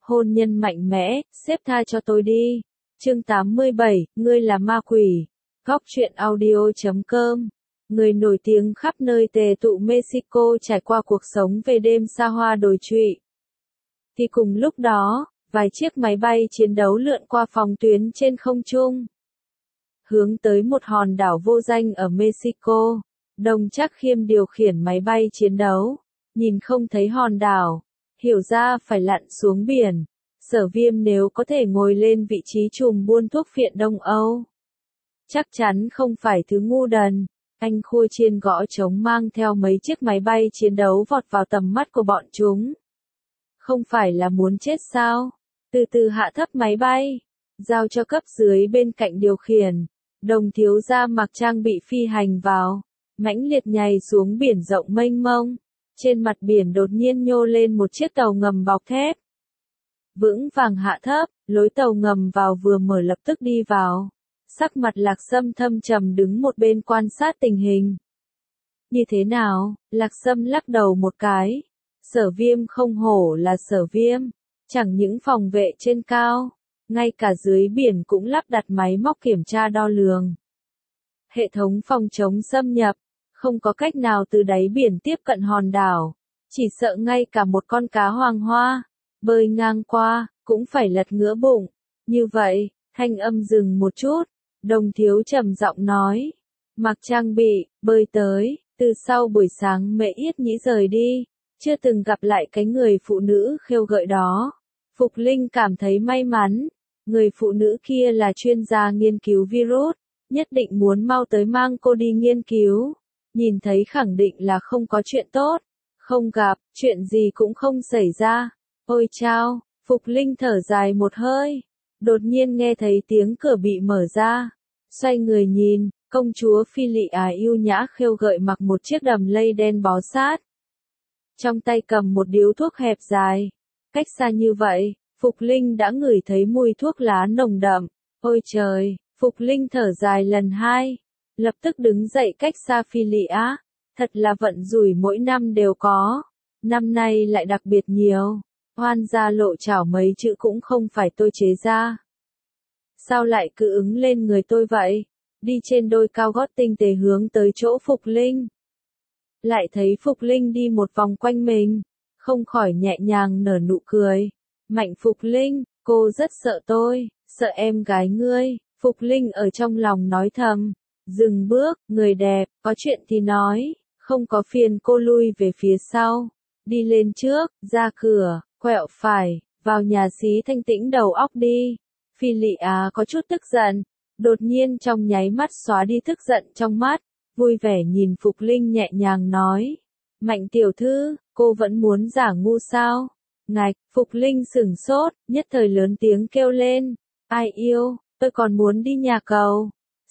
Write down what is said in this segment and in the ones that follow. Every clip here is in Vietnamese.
Hôn nhân mạnh mẽ, xếp tha cho tôi đi. Chương 87, ngươi là ma quỷ. Góc truyện audio.com. Người nổi tiếng khắp nơi tề tụ Mexico trải qua cuộc sống về đêm xa hoa đồi trụy. Thì cùng lúc đó, vài chiếc máy bay chiến đấu lượn qua phòng tuyến trên không trung, hướng tới một hòn đảo vô danh ở Mexico. Đồng Trác Khiêm điều khiển máy bay chiến đấu, nhìn không thấy hòn đảo, hiểu ra phải lặn xuống biển. Sở Viêm nếu có thể ngồi lên vị trí trùm buôn thuốc phiện Đông Âu, chắc chắn không phải thứ ngu đần. Anh Khua Chiên gõ trống mang theo mấy chiếc máy bay chiến đấu vọt vào tầm mắt của bọn chúng. Không phải là muốn chết sao? Từ từ hạ thấp máy bay, giao cho cấp dưới bên cạnh điều khiển. Đồng thiếu gia mặc trang bị phi hành vào, mãnh liệt nhảy xuống biển rộng mênh mông. Trên mặt biển đột nhiên nhô lên một chiếc tàu ngầm bọc thép. Vững vàng hạ thấp, lối tàu ngầm vào vừa mở lập tức đi vào. Sắc mặt Lạc Sâm thâm trầm đứng một bên quan sát tình hình. Như thế nào? Lạc Sâm lắc đầu một cái. Sở Viêm không hổ là Sở Viêm. Chẳng những phòng vệ trên cao, ngay cả dưới biển cũng lắp đặt máy móc kiểm tra đo lường. Hệ thống phòng chống xâm nhập, không có cách nào từ đáy biển tiếp cận hòn đảo. Chỉ sợ ngay cả một con cá hoàng hoa bơi ngang qua, cũng phải lật ngửa bụng. Như vậy, thanh âm dừng một chút. Đồng thiếu trầm giọng nói. Mặc trang bị, bơi tới. Từ sau buổi sáng Mễ Yết Nhĩ rời đi, chưa từng gặp lại cái người phụ nữ khêu gợi đó. Phục Linh cảm thấy may mắn. Người phụ nữ kia là chuyên gia nghiên cứu virus, nhất định muốn mau tới mang cô đi nghiên cứu. Nhìn thấy khẳng định là không có chuyện tốt. Không gặp, chuyện gì cũng không xảy ra. Ôi chao, Phục Linh thở dài một hơi. Đột nhiên nghe thấy tiếng cửa bị mở ra. Xoay người nhìn, công chúa Phi Lị Á yêu nhã khêu gợi mặc một chiếc đầm lây đen bó sát. Trong tay cầm một điếu thuốc hẹp dài. Cách xa như vậy, Phục Linh đã ngửi thấy mùi thuốc lá nồng đậm. Ôi trời, Phục Linh thở dài lần hai. Lập tức đứng dậy cách xa Phi Lị Á. Thật là vận rủi mỗi năm đều có. Năm nay lại đặc biệt nhiều. Hoan gia lộ chảo mấy chữ cũng không phải tôi chế ra. Sao lại cứ ứng lên người tôi vậy? Đi trên đôi cao gót tinh tế hướng tới chỗ Phục Linh. Lại thấy Phục Linh đi một vòng quanh mình. Không khỏi nhẹ nhàng nở nụ cười. Mạnh Phục Linh, cô rất sợ tôi, sợ em gái ngươi. Phục Linh ở trong lòng nói thầm. Dừng bước, người đẹp, có chuyện thì nói. Không có phiền cô lui về phía sau. Đi lên trước, ra cửa, quẹo phải, vào nhà xí thanh tĩnh đầu óc đi. Phi Lị Á có chút tức giận. Đột nhiên trong nháy mắt xóa đi tức giận trong mắt. Vui vẻ nhìn Phục Linh nhẹ nhàng nói. Mạnh tiểu thư, cô vẫn muốn giả ngu sao? Ngạch, Phục Linh sửng sốt, nhất thời lớn tiếng kêu lên. Ai yêu, tôi còn muốn đi nhà cầu.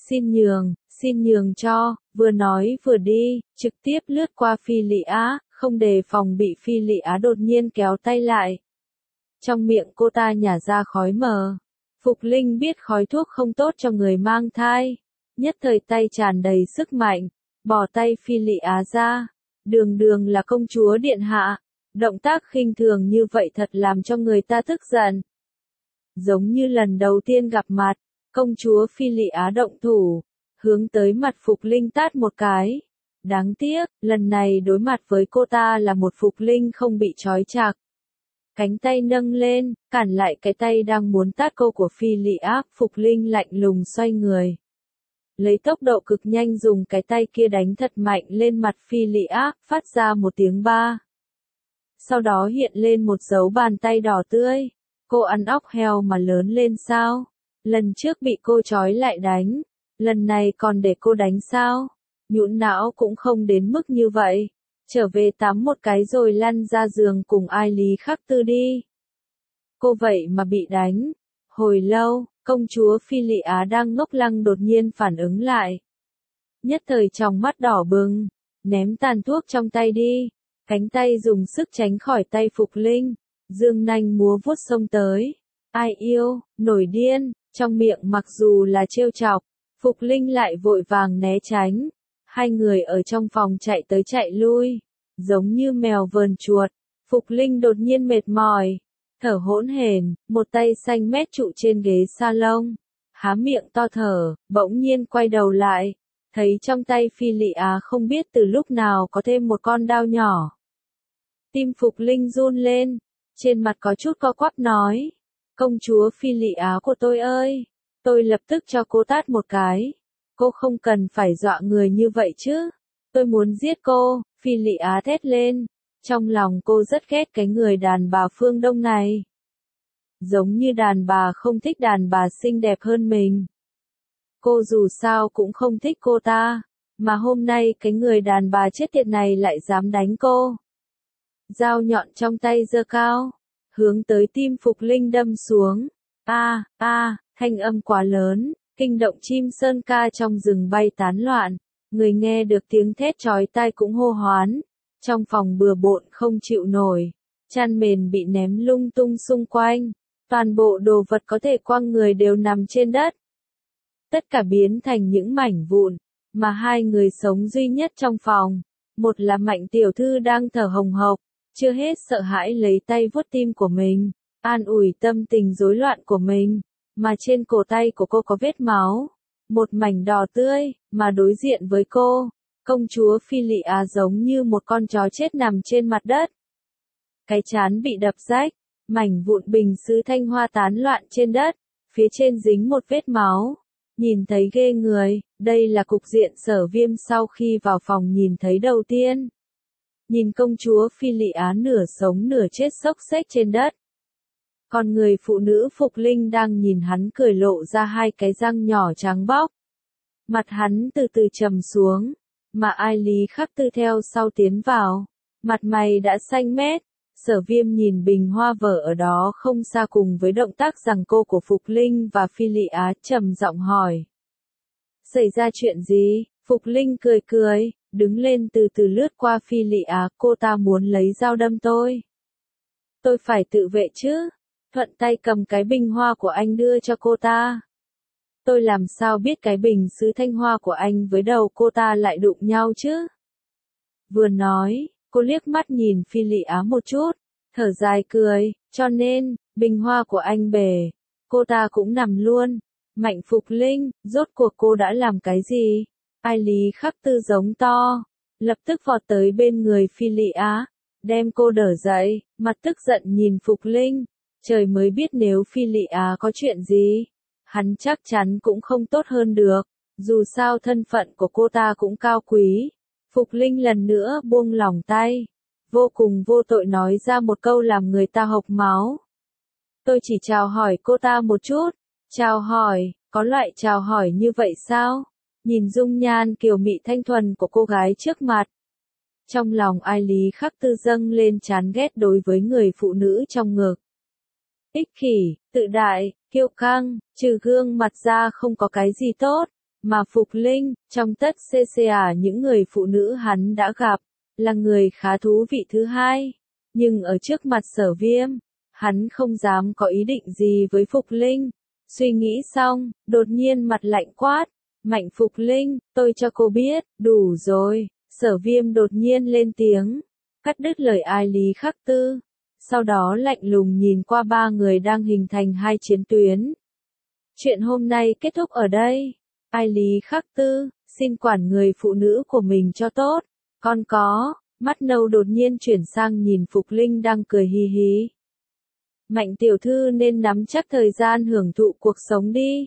Xin nhường cho, vừa nói vừa đi, trực tiếp lướt qua Phi Lị Á, không đề phòng bị Phi Lị Á đột nhiên kéo tay lại. Trong miệng cô ta nhả ra khói mờ. Phục Linh biết khói thuốc không tốt cho người mang thai. Nhất thời tay tràn đầy sức mạnh, bỏ tay Phi Lị Á ra. Đường đường là công chúa điện hạ. Động tác khinh thường như vậy thật làm cho người ta tức giận. Giống như lần đầu tiên gặp mặt, công chúa Phi Lị Á động thủ, hướng tới mặt Phục Linh tát một cái. Đáng tiếc, lần này đối mặt với cô ta là một Phục Linh không bị trói chặt. Cánh tay nâng lên, cản lại cái tay đang muốn tát cô của Phi Lị Á. Phục Linh lạnh lùng xoay người. Lấy tốc độ cực nhanh dùng cái tay kia đánh thật mạnh lên mặt Phi Lị Á, phát ra một tiếng ba. Sau đó hiện lên một dấu bàn tay đỏ tươi. Cô ăn óc heo mà lớn lên sao? Lần trước bị cô trói lại đánh. Lần này còn để cô đánh sao? Nhũn não cũng không đến mức như vậy. Trở về tắm một cái rồi lăn ra giường cùng Ai Lý Khắc Tư đi. Cô vậy mà bị đánh. Hồi lâu, công chúa Phi Lị Á đang ngốc lăng đột nhiên phản ứng lại. Nhất thời trong mắt đỏ bừng. Ném tàn thuốc trong tay đi. Cánh tay dùng sức tránh khỏi tay Phục Linh. Dương nanh múa vuốt xông tới. Ai yêu, nổi điên. Trong miệng mặc dù là trêu chọc, Phục Linh lại vội vàng né tránh. Hai người ở trong phòng chạy tới chạy lui, giống như mèo vờn chuột. Phục Linh đột nhiên mệt mỏi, thở hỗn hển, một tay xanh mét trụ trên ghế salon, há miệng to thở, bỗng nhiên quay đầu lại, thấy trong tay Phi Lị Á không biết từ lúc nào có thêm một con dao nhỏ. Tim Phục Linh run lên, trên mặt có chút co quắp nói, công chúa Phi Lị Á của tôi ơi, tôi lập tức cho cô tát một cái, cô không cần phải dọa người như vậy chứ, tôi muốn giết cô, Phi Lị Á thét lên, trong lòng cô rất ghét cái người đàn bà phương Đông này. Giống như đàn bà không thích đàn bà xinh đẹp hơn mình. Cô dù sao cũng không thích cô ta, mà hôm nay cái người đàn bà chết tiệt này lại dám đánh cô. Dao nhọn trong tay giơ cao, hướng tới tim Phục Linh đâm xuống. Thanh âm quá lớn, kinh động chim sơn ca trong rừng bay tán loạn, người nghe được tiếng thét chói tai cũng hô hoán. Trong phòng bừa bộn không chịu nổi, chăn mền bị ném lung tung xung quanh, toàn bộ đồ vật có thể quăng người đều nằm trên đất. Tất cả biến thành những mảnh vụn, mà hai người sống duy nhất trong phòng, một là Mạnh tiểu thư đang thở hồng hộc, chưa hết sợ hãi lấy tay vuốt tim của mình, an ủi tâm tình rối loạn của mình, mà trên cổ tay của cô có vết máu, một mảnh đỏ tươi, mà đối diện với cô, công chúa Phi Lị Á giống như một con chó chết nằm trên mặt đất. Cái trán bị đập rách, mảnh vụn bình sứ thanh hoa tán loạn trên đất, phía trên dính một vết máu. Nhìn thấy ghê người, đây là cục diện Sở Viêm sau khi vào phòng nhìn thấy đầu tiên. Nhìn công chúa Phi Lị Á nửa sống nửa chết xốc xếch trên đất. Còn người phụ nữ Phục Linh đang nhìn hắn cười lộ ra hai cái răng nhỏ trắng bóc. Mặt hắn từ từ trầm xuống, mà Ai Lý Khắc Tư theo sau tiến vào, mặt mày đã xanh mét. Sở Viêm nhìn bình hoa vở ở đó không xa cùng với động tác giằng cô của Phục Linh và Phi Lị Á trầm giọng hỏi. Xảy ra chuyện gì? Phục Linh cười cười, đứng lên từ từ lướt qua Phi Lị Á, cô ta muốn lấy dao đâm tôi. Tôi phải tự vệ chứ, thuận tay cầm cái bình hoa của anh đưa cho cô ta. Tôi làm sao biết cái bình sứ thanh hoa của anh với đầu cô ta lại đụng nhau chứ? Vừa nói, cô liếc mắt nhìn Phi Lị Á một chút, thở dài cười, cho nên, bình hoa của anh bể, cô ta cũng nằm luôn. Mạnh Phục Linh, rốt cuộc cô đã làm cái gì? Ai Lý Khắc Tư giống to, lập tức vọt tới bên người Phi Lị Á, đem cô đỡ dậy, mặt tức giận nhìn Phục Linh, trời mới biết nếu Phi Lị Á có chuyện gì, hắn chắc chắn cũng không tốt hơn được, dù sao thân phận của cô ta cũng cao quý. Phục Linh lần nữa buông lỏng tay, vô cùng vô tội nói ra một câu làm người ta hộc máu. Tôi chỉ chào hỏi cô ta một chút. Chào hỏi, có loại chào hỏi như vậy sao? Nhìn dung nhan kiều mị thanh thuần của cô gái trước mặt. Trong lòng Ai Lý Khắc Tư dâng lên chán ghét đối với người phụ nữ trong ngực. Ích kỷ, tự đại, kiêu căng, trừ gương mặt ra không có cái gì tốt. Mà Phục Linh, trong tất CCA những người phụ nữ hắn đã gặp, là người khá thú vị thứ hai. Nhưng ở trước mặt Sở Viêm, hắn không dám có ý định gì với Phục Linh. Suy nghĩ xong, đột nhiên mặt lạnh quát. Mạnh Phục Linh, tôi cho cô biết, đủ rồi. Sở Viêm đột nhiên lên tiếng, cắt đứt lời Ai Lý Khắc Tư. Sau đó lạnh lùng nhìn qua ba người đang hình thành hai chiến tuyến. Chuyện hôm nay kết thúc ở đây. Ai Lý Khắc Tư, xin quản người phụ nữ của mình cho tốt. Còn có, mắt nâu đột nhiên chuyển sang nhìn Phục Linh đang cười hì hì. Mạnh tiểu thư nên nắm chắc thời gian hưởng thụ cuộc sống đi.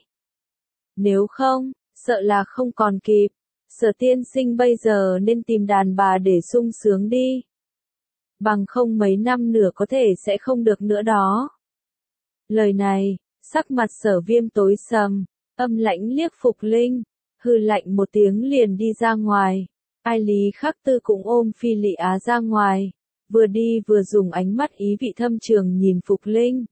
Nếu không, sợ là không còn kịp. Sở tiên sinh bây giờ nên tìm đàn bà để sung sướng đi. Bằng không mấy năm nữa có thể sẽ không được nữa đó. Lời này, sắc mặt Sở Viêm tối sầm, âm lãnh liếc Phục Linh, hừ lạnh một tiếng liền đi ra ngoài. Ai Lý Khắc Tư cũng ôm Phi Lị Á ra ngoài, vừa đi vừa dùng ánh mắt ý vị thâm trường nhìn Phục Linh.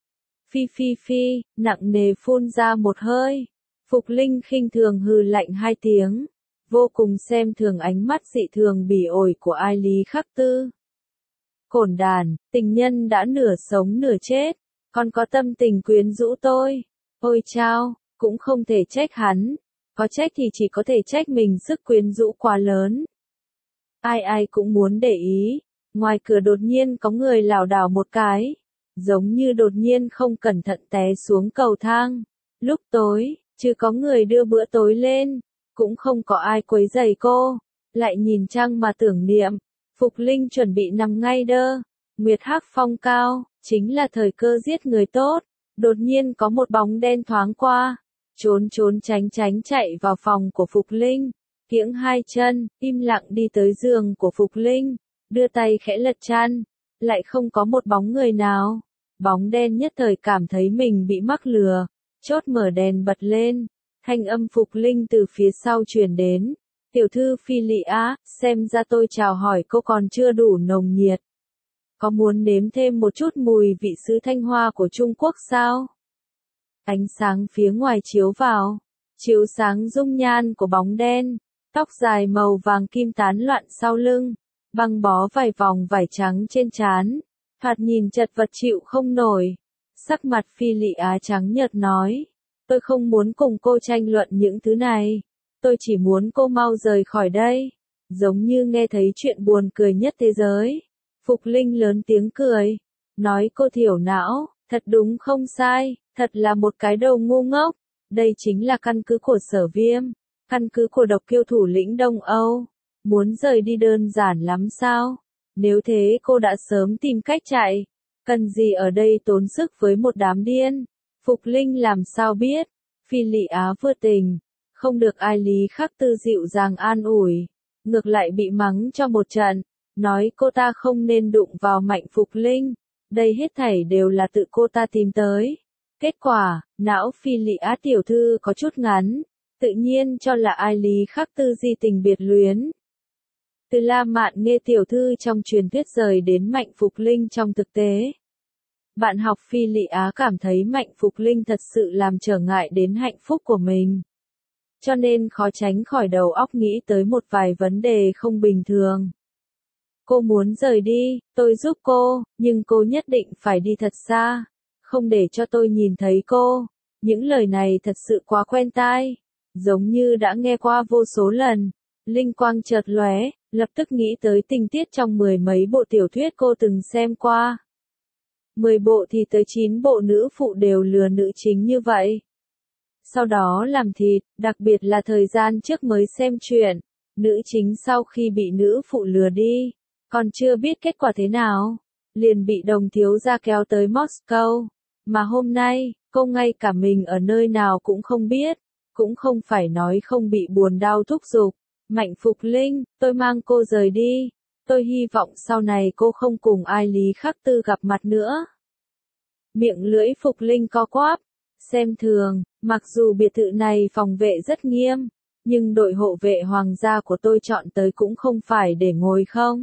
Phi, nặng nề phun ra một hơi. Phục Linh khinh thường hừ lạnh hai tiếng, vô cùng xem thường ánh mắt dị thường bỉ ổi của Ai Lý Khắc Tư. Cổn đàn, tình nhân đã nửa sống nửa chết, còn có tâm tình quyến rũ tôi. Ôi chao, cũng không thể trách hắn, có trách thì chỉ có thể trách mình sức quyến rũ quá lớn. Ai ai cũng muốn để ý, ngoài cửa đột nhiên có người lảo đảo một cái, giống như đột nhiên không cẩn thận té xuống cầu thang. Lúc tối, chứ có người đưa bữa tối lên, cũng không có ai quấy rầy cô, lại nhìn trăng mà tưởng niệm. Phục Linh chuẩn bị nằm ngay đơ, nguyệt hắc phong cao, chính là thời cơ giết người tốt. Đột nhiên có một bóng đen thoáng qua, trốn trốn tránh tránh chạy vào phòng của Phục Linh, kiễng hai chân, im lặng đi tới giường của Phục Linh, đưa tay khẽ lật chăn, lại không có một bóng người nào. Bóng đen nhất thời cảm thấy mình bị mắc lừa, chốt mở đèn bật lên, thanh âm Phục Linh từ phía sau truyền đến. Tiểu thư Phi Lị Á, xem ra tôi chào hỏi cô còn chưa đủ nồng nhiệt. Có muốn nếm thêm một chút mùi vị sứ Thanh Hoa của Trung Quốc sao? Ánh sáng phía ngoài chiếu vào, chiếu sáng dung nhan của bóng đen, tóc dài màu vàng kim tán loạn sau lưng, băng bó vài vòng vải trắng trên trán, thoạt nhìn chật vật chịu không nổi. Sắc mặt Phi Lị Á trắng nhợt nói, tôi không muốn cùng cô tranh luận những thứ này, tôi chỉ muốn cô mau rời khỏi đây. Giống như nghe thấy chuyện buồn cười nhất thế giới. Phục Linh lớn tiếng cười, nói cô thiểu não, thật đúng không sai, thật là một cái đầu ngu ngốc. Đây chính là căn cứ của Sở Viêm, căn cứ của độc kiêu thủ lĩnh Đông Âu. Muốn rời đi đơn giản lắm sao? Nếu thế cô đã sớm tìm cách chạy, cần gì ở đây tốn sức với một đám điên? Phục Linh làm sao biết? Phi Lị Á vừa tình, không được ai Lý Khắc Tư dịu dàng an ủi, ngược lại bị mắng cho một trận, nói cô ta không nên đụng vào Mạnh Phục Linh, đây hết thảy đều là tự cô ta tìm tới. Kết quả, não Phi Lị Á tiểu thư có chút ngắn, tự nhiên cho là ai Lý Khắc Tư di tình biệt luyến. Từ La Mạn nghe tiểu thư trong truyền thuyết rời đến Mạnh Phục Linh trong thực tế. Bạn học Phi Lị Á cảm thấy Mạnh Phục Linh thật sự làm trở ngại đến hạnh phúc của mình. Cho nên khó tránh khỏi đầu óc nghĩ tới một vài vấn đề không bình thường. Cô muốn rời đi, tôi giúp cô, nhưng cô nhất định phải đi thật xa, không để cho tôi nhìn thấy cô. Những lời này thật sự quá quen tai, giống như đã nghe qua vô số lần. Linh quang chợt lóe, lập tức nghĩ tới tình tiết trong mười mấy bộ tiểu thuyết cô từng xem qua. 10 bộ thì tới 9 bộ nữ phụ đều lừa nữ chính như vậy. Sau đó làm thịt, đặc biệt là thời gian trước mới xem truyện, nữ chính sau khi bị nữ phụ lừa đi, còn chưa biết kết quả thế nào, liền bị đồng thiếu gia kéo tới Moscow, mà hôm nay, cô ngay cả mình ở nơi nào cũng không biết, cũng không phải nói không bị buồn đau thúc giục. Mạnh Phục Linh, tôi mang cô rời đi, tôi hy vọng sau này cô không cùng ai Lý Khắc Tư gặp mặt nữa. Miệng lưỡi Phục Linh co quắp, xem thường, mặc dù biệt thự này phòng vệ rất nghiêm, nhưng đội hộ vệ hoàng gia của tôi chọn tới cũng không phải để ngồi không.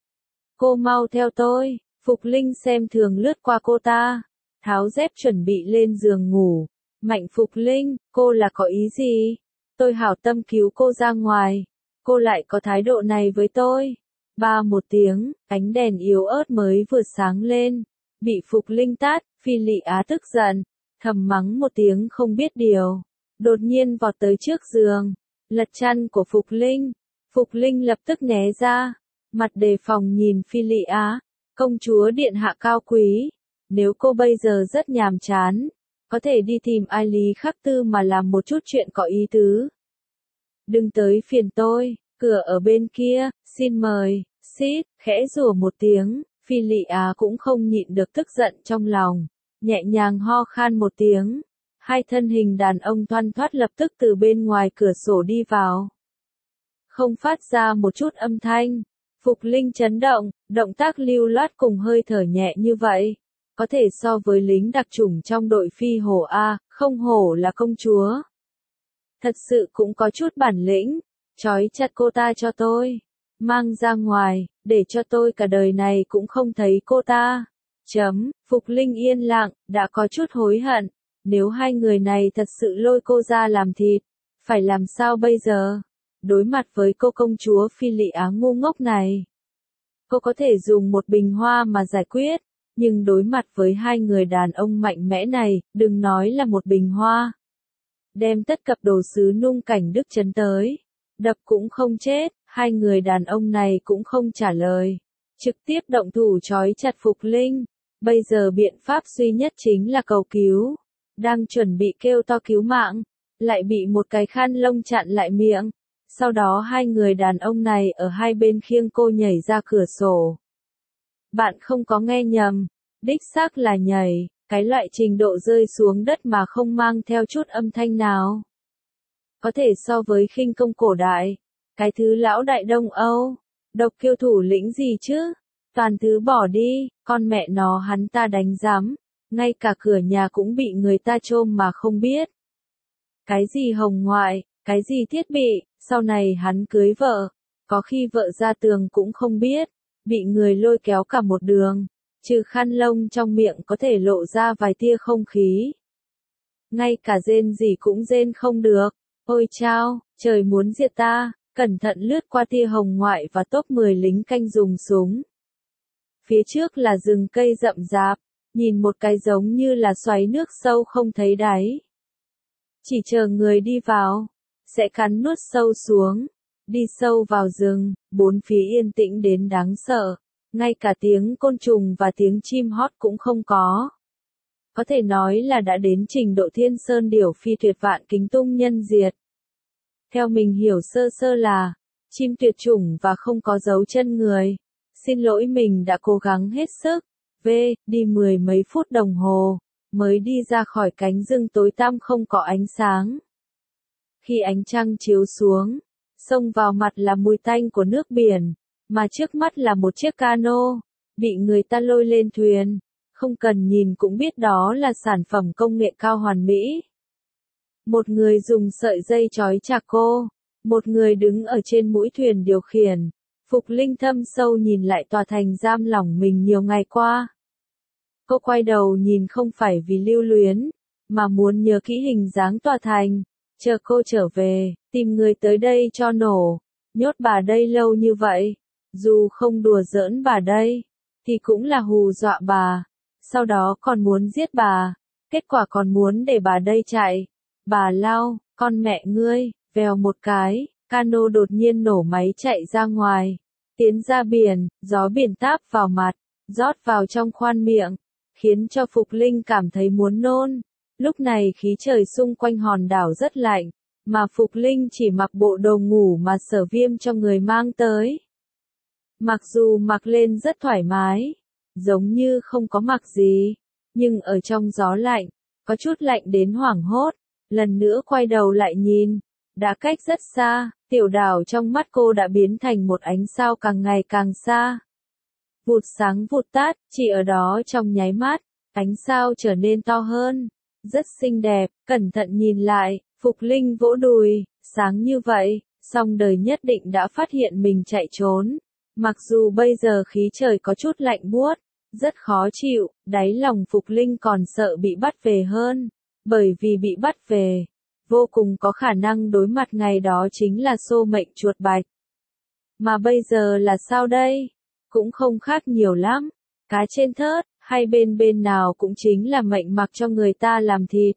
Cô mau theo tôi. Phục Linh xem thường lướt qua cô ta, tháo dép chuẩn bị lên giường ngủ. Mạnh Phục Linh, cô là có ý gì? Tôi hảo tâm cứu cô ra ngoài, cô lại có thái độ này với tôi. Ba một tiếng, ánh đèn yếu ớt mới vừa sáng lên, bị Phục Linh tát. Phi Lị Á tức giận, thầm mắng một tiếng không biết điều, đột nhiên vọt tới trước giường, lật chăn của Phục Linh. Phục Linh lập tức né ra, mặt đề phòng nhìn Phi Lị Á, công chúa điện hạ cao quý, nếu cô bây giờ rất nhàm chán, có thể đi tìm ai Lý Khắc Tư mà làm một chút chuyện có ý tứ. Đừng tới phiền tôi, cửa ở bên kia, xin mời. Xít, khẽ rủa một tiếng, Phi Lị Á cũng không nhịn được tức giận trong lòng, nhẹ nhàng ho khan một tiếng. Hai thân hình đàn ông thoăn thoắt lập tức từ bên ngoài cửa sổ đi vào. Không phát ra một chút âm thanh. Phục Linh chấn động, động tác lưu loát cùng hơi thở nhẹ như vậy. Có thể so với lính đặc chủng trong đội phi hổ A, không hổ là công chúa. Thật sự cũng có chút bản lĩnh, trói chặt cô ta cho tôi. Mang ra ngoài, để cho tôi cả đời này cũng không thấy cô ta. Phục Linh yên lặng, đã có chút hối hận. Nếu hai người này thật sự lôi cô ra làm thịt, phải làm sao bây giờ? Đối mặt với cô công chúa Phi Lị Á ngu ngốc này, cô có thể dùng một bình hoa mà giải quyết, nhưng đối mặt với hai người đàn ông mạnh mẽ này, đừng nói là một bình hoa. Đem tất cập đồ sứ nung cảnh Đức chấn tới, đập cũng không chết, hai người đàn ông này cũng không trả lời, trực tiếp động thủ trói chặt Phục Linh. Bây giờ biện pháp duy nhất chính là cầu cứu. Đang chuẩn bị kêu to cứu mạng, lại bị một cái khăn lông chặn lại miệng. Sau đó hai người đàn ông này ở hai bên khiêng cô nhảy ra cửa sổ. Bạn không có nghe nhầm, đích xác là nhảy, cái loại trình độ rơi xuống đất mà không mang theo chút âm thanh nào. Có thể so với khinh công cổ đại, cái thứ lão đại Đông Âu, độc kiêu thủ lĩnh gì chứ, toàn thứ bỏ đi, con mẹ nó hắn ta đánh giám, ngay cả cửa nhà cũng bị người ta chôm mà không biết. Cái gì hồng ngoại, cái gì thiết bị, sau này hắn cưới vợ, có khi vợ ra tường cũng không biết, bị người lôi kéo cả một đường, trừ khăn lông trong miệng có thể lộ ra vài tia không khí. Ngay cả rên gì cũng rên không được, ôi chao, trời muốn diệt ta, cẩn thận lướt qua tia hồng ngoại và top 10 lính canh dùng súng. Phía trước là rừng cây rậm rạp, nhìn một cái giống như là xoáy nước sâu không thấy đáy. Chỉ chờ người đi vào, sẽ cắn nuốt sâu xuống, đi sâu vào rừng, bốn phía yên tĩnh đến đáng sợ, ngay cả tiếng côn trùng và tiếng chim hót cũng không có. Có thể nói là đã đến trình độ thiên sơn điểu phi tuyệt vạn kính tung nhân diệt. Theo mình hiểu sơ sơ là, chim tuyệt chủng và không có dấu chân người. Xin lỗi mình đã cố gắng hết sức, đi mười mấy phút đồng hồ, mới đi ra khỏi cánh rừng tối tăm không có ánh sáng. Khi ánh trăng chiếu xuống, xông vào mặt là mùi tanh của nước biển, mà trước mắt là một chiếc cano, bị người ta lôi lên thuyền, không cần nhìn cũng biết đó là sản phẩm công nghệ cao hoàn mỹ. Một người dùng sợi dây trói chặt cô, một người đứng ở trên mũi thuyền điều khiển. Phục Linh thâm sâu nhìn lại tòa thành giam lỏng mình nhiều ngày qua. Cô quay đầu nhìn không phải vì lưu luyến, mà muốn nhớ kỹ hình dáng tòa thành, chờ cô trở về, tìm người tới đây cho nổ, nhốt bà đây lâu như vậy, dù không đùa giỡn bà đây, thì cũng là hù dọa bà, sau đó còn muốn giết bà, kết quả còn muốn để bà đây chạy. Bà lao, con mẹ ngươi, vèo một cái, cano đột nhiên nổ máy chạy ra ngoài, tiến ra biển, gió biển táp vào mặt, rót vào trong khoang miệng, khiến cho Phục Linh cảm thấy muốn nôn. Lúc này khí trời xung quanh hòn đảo rất lạnh, mà Phục Linh chỉ mặc bộ đồ ngủ mà Sở Viêm cho người mang tới. Mặc dù mặc lên rất thoải mái, giống như không có mặc gì, nhưng ở trong gió lạnh, có chút lạnh đến hoảng hốt. Lần nữa quay đầu lại nhìn, đã cách rất xa, tiểu đảo trong mắt cô đã biến thành một ánh sao càng ngày càng xa. Vụt sáng vụt tắt, chỉ ở đó trong nháy mắt, ánh sao trở nên to hơn, rất xinh đẹp, cẩn thận nhìn lại, Phục Linh vỗ đùi, sáng như vậy, song đời nhất định đã phát hiện mình chạy trốn. Mặc dù bây giờ khí trời có chút lạnh buốt, rất khó chịu, đáy lòng Phục Linh còn sợ bị bắt về hơn. Bởi vì bị bắt về, vô cùng có khả năng đối mặt ngày đó chính là xô mệnh chuột bạch. Mà bây giờ là sao đây? Cũng không khác nhiều lắm. Cá trên thớt, hay bên nào cũng chính là mệnh mặc cho người ta làm thịt.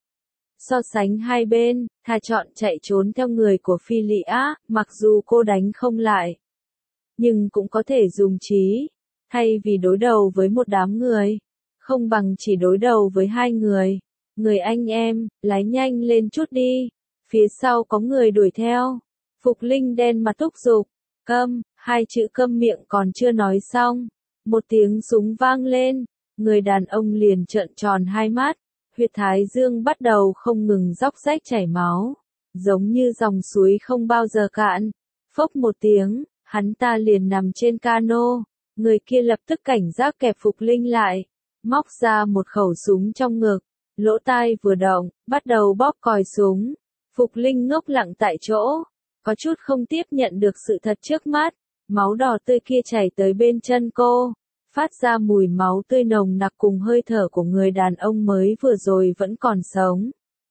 So sánh hai bên, thà chọn chạy trốn theo người của Phi Lị Á, mặc dù cô đánh không lại. Nhưng cũng có thể dùng trí, thay vì đối đầu với một đám người, không bằng chỉ đối đầu với hai người. Người anh em, lái nhanh lên chút đi, phía sau có người đuổi theo. Phục Linh đen mặt thúc giục, câm, hai chữ câm miệng còn chưa nói xong. Một tiếng súng vang lên, người đàn ông liền trợn tròn hai mắt, huyệt thái dương bắt đầu không ngừng róc rách chảy máu, giống như dòng suối không bao giờ cạn. Phốc một tiếng, hắn ta liền nằm trên cano, người kia lập tức cảnh giác kẹp Phục Linh lại, móc ra một khẩu súng trong ngực. Lỗ tai vừa động, bắt đầu bóp còi súng. Phục Linh ngốc lặng tại chỗ, có chút không tiếp nhận được sự thật trước mắt. Máu đỏ tươi kia chảy tới bên chân cô, phát ra mùi máu tươi nồng nặc cùng hơi thở của người đàn ông mới vừa rồi vẫn còn sống.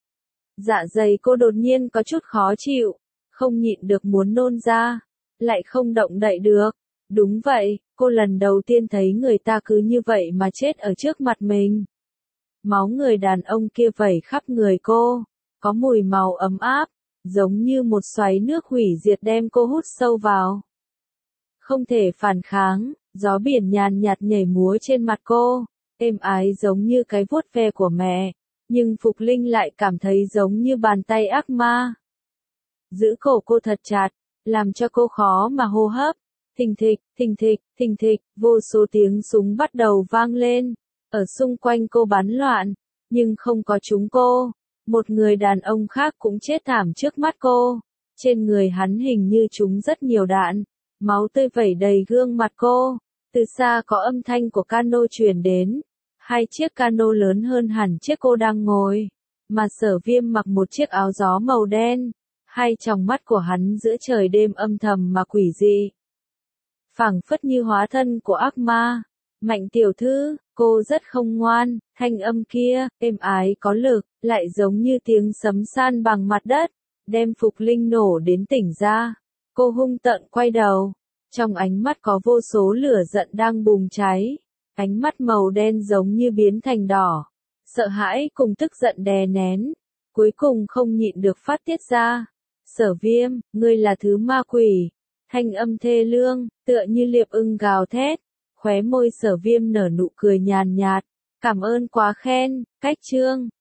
Dạ dày cô đột nhiên có chút khó chịu, không nhịn được muốn nôn ra, lại không động đậy được. Đúng vậy, cô lần đầu tiên thấy người ta cứ như vậy mà chết ở trước mặt mình. Máu người đàn ông kia vẩy khắp người cô, có mùi màu ấm áp, giống như một xoáy nước hủy diệt đem cô hút sâu vào. Không thể phản kháng, gió biển nhàn nhạt nhảy múa trên mặt cô, êm ái giống như cái vuốt ve của mẹ, nhưng Phục Linh lại cảm thấy giống như bàn tay ác ma. Giữ cổ cô thật chặt, làm cho cô khó mà hô hấp. Thình thịch, thình thịch, thình thịch, vô số tiếng súng bắt đầu vang lên. Ở xung quanh cô bắn loạn, nhưng không có trúng cô. Một người đàn ông khác cũng chết thảm trước mắt cô. Trên người hắn hình như trúng rất nhiều đạn. Máu tươi vẩy đầy gương mặt cô. Từ xa có âm thanh của cano truyền đến. Hai chiếc cano lớn hơn hẳn chiếc cô đang ngồi. Mà Sở Viêm mặc một chiếc áo gió màu đen. Hai tròng mắt của hắn giữa trời đêm âm thầm mà quỷ dị. Phảng phất như hóa thân của ác ma. Mạnh tiểu thư, cô rất không ngoan, thanh âm kia, êm ái có lực, lại giống như tiếng sấm san bằng mặt đất, đem Phục Linh nổ đến tỉnh ra. Cô hung tợn quay đầu, trong ánh mắt có vô số lửa giận đang bùng cháy, ánh mắt màu đen giống như biến thành đỏ, sợ hãi cùng tức giận đè nén, cuối cùng không nhịn được phát tiết ra. Sở Viêm, ngươi là thứ ma quỷ. Thanh âm thê lương, tựa như liệp ưng gào thét. Khóe môi Sở Viêm nở nụ cười nhàn nhạt. Cảm ơn quá khen, cách chương.